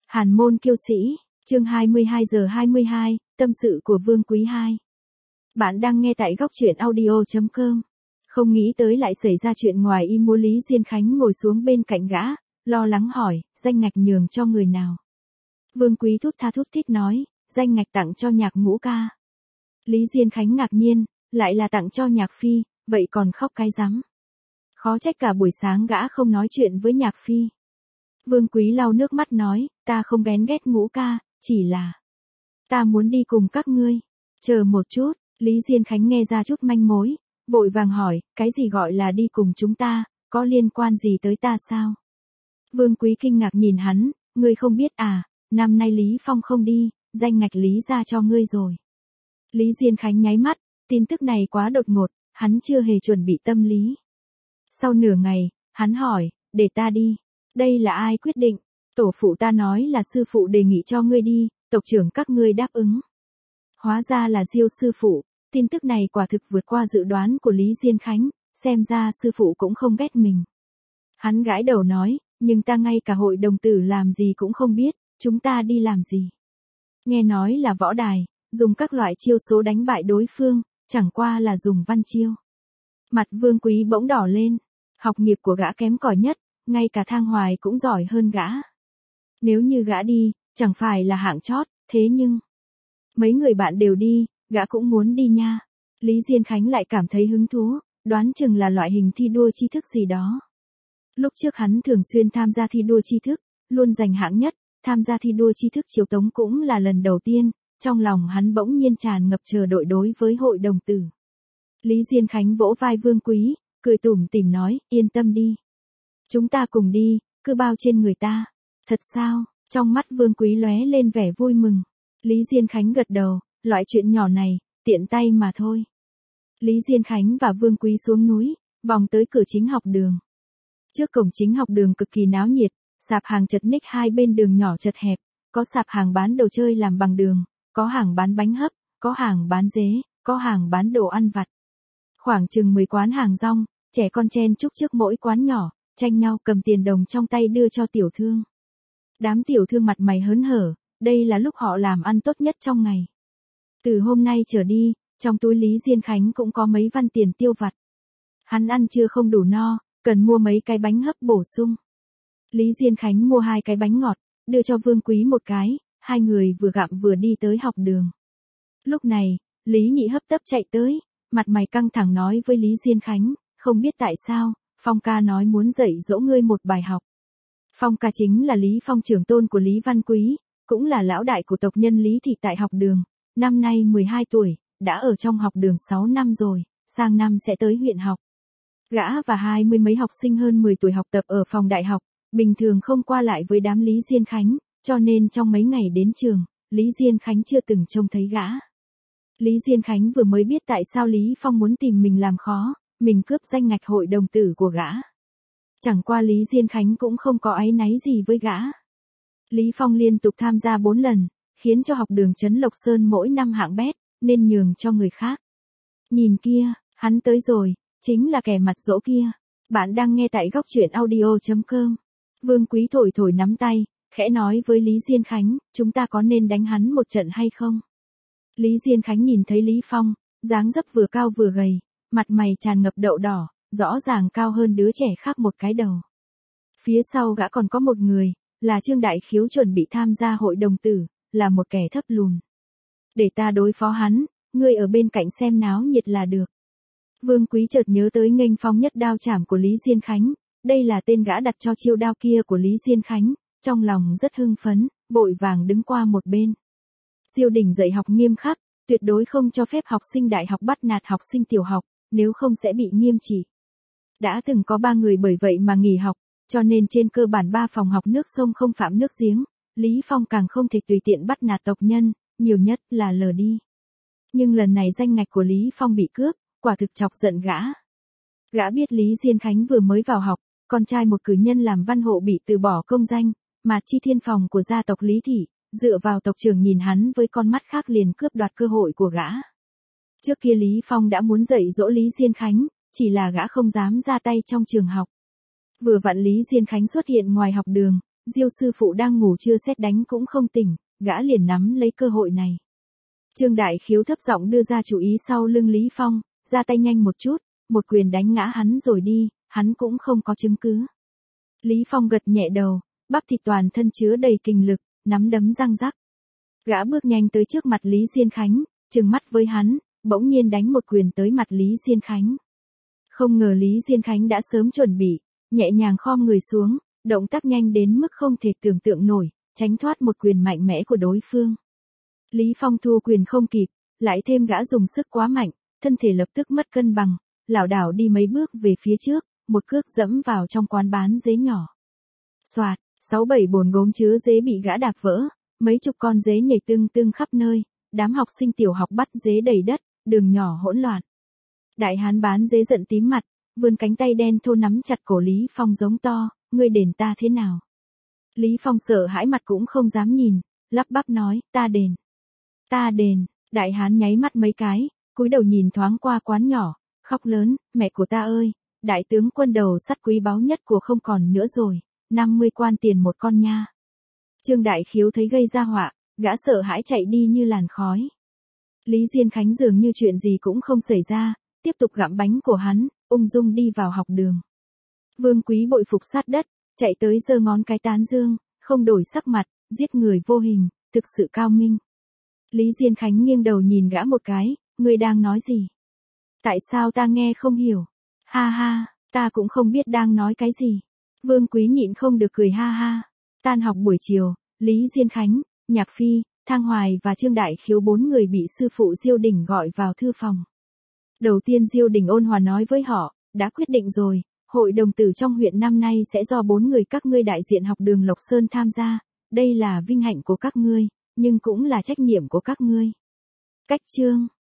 Hàn môn kiêu sĩ, chương 22 giờ 22, tâm sự của Vương Quý 2. Bạn đang nghe tại góc truyện audio.com. Không nghĩ tới lại xảy ra chuyện ngoài ý muốn. Lý Diên Khánh ngồi xuống bên cạnh gã, lo lắng hỏi, danh ngạch nhường cho người nào? Vương Quý thút tha thút thít nói, danh ngạch tặng cho Nhạc Ngũ ca. Lý Diên Khánh ngạc nhiên, lại là tặng cho Nhạc Phi, vậy còn khóc cái rắm. Khó trách cả buổi sáng gã không nói chuyện với Nhạc Phi. Vương Quý lau nước mắt nói, ta không ghen ghét Ngũ ca, chỉ là ta muốn đi cùng các ngươi. Chờ một chút, Lý Diên Khánh nghe ra chút manh mối, vội vàng hỏi, cái gì gọi là đi cùng chúng ta, có liên quan gì tới ta sao? Vương Quý kinh ngạc nhìn hắn, ngươi không biết à, năm nay Lý Phong không đi, danh ngạch Lý ra cho ngươi rồi. Lý Diên Khánh nháy mắt, tin tức này quá đột ngột, hắn chưa hề chuẩn bị tâm lý. Sau nửa ngày, hắn hỏi, để ta đi. Đây là ai quyết định? Tổ phụ ta nói là sư phụ đề nghị cho ngươi đi, tộc trưởng các ngươi đáp ứng. Hóa ra là Diêu sư phụ, tin tức này quả thực vượt qua dự đoán của Lý Diên Khánh, xem ra sư phụ cũng không ghét mình. Hắn gãi đầu nói, nhưng ta ngay cả hội đồng tử làm gì cũng không biết, chúng ta đi làm gì? Nghe nói là võ đài, dùng các loại chiêu số đánh bại đối phương, chẳng qua là dùng văn chiêu. Mặt Vương Quý bỗng đỏ lên, học nghiệp của gã kém cỏi nhất, ngay cả Thang Hoài cũng giỏi hơn gã. Nếu như gã đi, chẳng phải là hạng chót, thế nhưng mấy người bạn đều đi, gã cũng muốn đi nha. Lý Diên Khánh lại cảm thấy hứng thú, đoán chừng là loại hình thi đua tri thức gì đó. Lúc trước hắn thường xuyên tham gia thi đua tri thức, luôn giành hạng nhất, tham gia thi đua tri thức chiếu tống cũng là lần đầu tiên, trong lòng hắn bỗng nhiên tràn ngập chờ đợi đối với hội đồng tử. Lý Diên Khánh vỗ vai Vương Quý, cười tủm tỉm nói, yên tâm đi. Chúng ta cùng đi, cứ bao trên người ta. Thật sao? Trong mắt Vương Quý lóe lên vẻ vui mừng. Lý Diên Khánh gật đầu, loại chuyện nhỏ này, tiện tay mà thôi. Lý Diên Khánh và Vương Quý xuống núi, vòng tới cửa chính học đường. Trước cổng chính học đường cực kỳ náo nhiệt, sạp hàng chật ních hai bên đường nhỏ chật hẹp, có sạp hàng bán đồ chơi làm bằng đường, có hàng bán bánh hấp, có hàng bán dế, có hàng bán đồ ăn vặt. Khoảng chừng 10 quán hàng rong, trẻ con chen chúc trước mỗi quán nhỏ, tranh nhau cầm tiền đồng trong tay đưa cho tiểu thương. Đám tiểu thương mặt mày hớn hở, đây là lúc họ làm ăn tốt nhất trong ngày. Từ hôm nay trở đi, trong túi Lý Diên Khánh cũng có mấy văn tiền tiêu vặt. Hắn ăn trưa không đủ no, cần mua mấy cái bánh hấp bổ sung. Lý Diên Khánh mua 2 cái bánh ngọt, đưa cho Vương Quý một cái, hai người vừa gặm vừa đi tới học đường. Lúc này, Lý Nhị hấp tấp chạy tới, mặt mày căng thẳng nói với Lý Diên Khánh, không biết tại sao, Phong ca nói muốn dạy dỗ ngươi một bài học. Phong ca chính là Lý Phong trưởng tôn của Lý Văn Quý, cũng là lão đại của tộc nhân Lý Thị tại học đường, năm nay 12 tuổi, đã ở trong học đường 6 năm rồi, sang năm sẽ tới huyện học. Gã và 20 mấy học sinh hơn 10 tuổi học tập ở phòng đại học, bình thường không qua lại với đám Lý Diên Khánh, cho nên trong mấy ngày đến trường, Lý Diên Khánh chưa từng trông thấy gã. Lý Diên Khánh vừa mới biết tại sao Lý Phong muốn tìm mình làm khó, mình cướp danh ngạch hội đồng tử của gã. Chẳng qua Lý Diên Khánh cũng không có áy náy gì với gã. Lý Phong liên tục tham gia 4 lần, khiến cho học đường Trấn Lộc Sơn mỗi năm hạng bét, nên nhường cho người khác. Nhìn kia, hắn tới rồi, chính là kẻ mặt dỗ kia. Bạn đang nghe tại góc truyện audio.com. Vương Quý thổi thổi nắm tay, khẽ nói với Lý Diên Khánh, chúng ta có nên đánh hắn một trận hay không? Lý Diên Khánh nhìn thấy Lý Phong, dáng dấp vừa cao vừa gầy, mặt mày tràn ngập đậu đỏ, rõ ràng cao hơn đứa trẻ khác một cái đầu. Phía sau gã còn có một người, là Trương Đại Khiếu chuẩn bị tham gia hội đồng tử, là một kẻ thấp lùn. Để ta đối phó hắn, ngươi ở bên cạnh xem náo nhiệt là được. Vương Quý chợt nhớ tới nghênh phong nhất đao chảm của Lý Diên Khánh, đây là tên gã đặt cho chiêu đao kia của Lý Diên Khánh, trong lòng rất hưng phấn, vội vàng đứng qua một bên. Diêu Đình dạy học nghiêm khắc, tuyệt đối không cho phép học sinh đại học bắt nạt học sinh tiểu học, nếu không sẽ bị nghiêm trị. Đã từng có 3 người bởi vậy mà nghỉ học, cho nên trên cơ bản 3 phòng học nước sông không phạm nước giếng, Lý Phong càng không thể tùy tiện bắt nạt tộc nhân, nhiều nhất là lờ đi. Nhưng lần này danh ngạch của Lý Phong bị cướp, quả thực chọc giận gã. Gã biết Lý Diên Khánh vừa mới vào học, con trai một cử nhân làm văn hộ bị từ bỏ công danh, mà chi thiên phòng của gia tộc Lý Thị, dựa vào tộc trưởng nhìn hắn với con mắt khác liền cướp đoạt cơ hội của gã. Trước kia Lý Phong đã muốn dạy dỗ Lý Diên Khánh, chỉ là gã không dám ra tay trong trường học. Vừa vặn Lý Diên Khánh xuất hiện ngoài học đường, Diêu sư phụ đang ngủ chưa sét đánh cũng không tỉnh, gã liền nắm lấy cơ hội này. Trương Đại Khiếu thấp giọng đưa ra chủ ý sau lưng Lý Phong, ra tay nhanh một chút, một quyền đánh ngã hắn rồi đi, hắn cũng không có chứng cứ. Lý Phong gật nhẹ đầu, bắp thịt toàn thân chứa đầy kình lực, nắm đấm răng rắc. Gã bước nhanh tới trước mặt Lý Diên Khánh, trừng mắt với hắn, bỗng nhiên đánh một quyền tới mặt Lý Diên Khánh. Không ngờ Lý Diên Khánh đã sớm chuẩn bị, nhẹ nhàng khom người xuống, động tác nhanh đến mức không thể tưởng tượng nổi, tránh thoát một quyền mạnh mẽ của đối phương. Lý Phong thua quyền không kịp, lại thêm gã dùng sức quá mạnh, thân thể lập tức mất cân bằng, lảo đảo đi mấy bước về phía trước, một cước dẫm vào trong quán bán dế nhỏ. Soạt, 6-7 bồn gốm chứa dế bị gã đạp vỡ, mấy chục con dế nhảy tưng tưng khắp nơi, đám học sinh tiểu học bắt dế đầy đất, đường nhỏ hỗn loạn. Đại hán bán dế giận tím mặt, vươn cánh tay đen thô nắm chặt cổ Lý Phong giống to, ngươi đền ta thế nào? Lý Phong sợ hãi mặt cũng không dám nhìn, lắp bắp nói, ta đền. Ta đền, đại hán nháy mắt mấy cái, cúi đầu nhìn thoáng qua quán nhỏ, khóc lớn, mẹ của ta ơi, đại tướng quân đầu sắt quý báu nhất của không còn nữa rồi, 50 quan tiền một con nha. Trương Đại Khiếu thấy gây ra họa, gã sợ hãi chạy đi như làn khói. Lý Diên Khánh dường như chuyện gì cũng không xảy ra, tiếp tục gặm bánh của hắn, ung dung đi vào học đường. Vương Quý bội phục sát đất, chạy tới giơ ngón cái tán dương, không đổi sắc mặt, giết người vô hình, thực sự cao minh. Lý Diên Khánh nghiêng đầu nhìn gã một cái, ngươi đang nói gì? Tại sao ta nghe không hiểu? Ha ha, ta cũng không biết đang nói cái gì. Vương Quý nhịn không được cười ha ha. Tan học buổi chiều, Lý Diên Khánh, Nhạc Phi, Thang Hoài và Trương Đại Khiếu 4 người bị sư phụ Diêu Đình gọi vào thư phòng. Đầu tiên Diêu Đình ôn hòa nói với họ, đã quyết định rồi, hội đồng tử trong huyện năm nay sẽ do 4 người các ngươi đại diện học đường Lộc Sơn tham gia, đây là vinh hạnh của các ngươi, nhưng cũng là trách nhiệm của các ngươi. Cách chương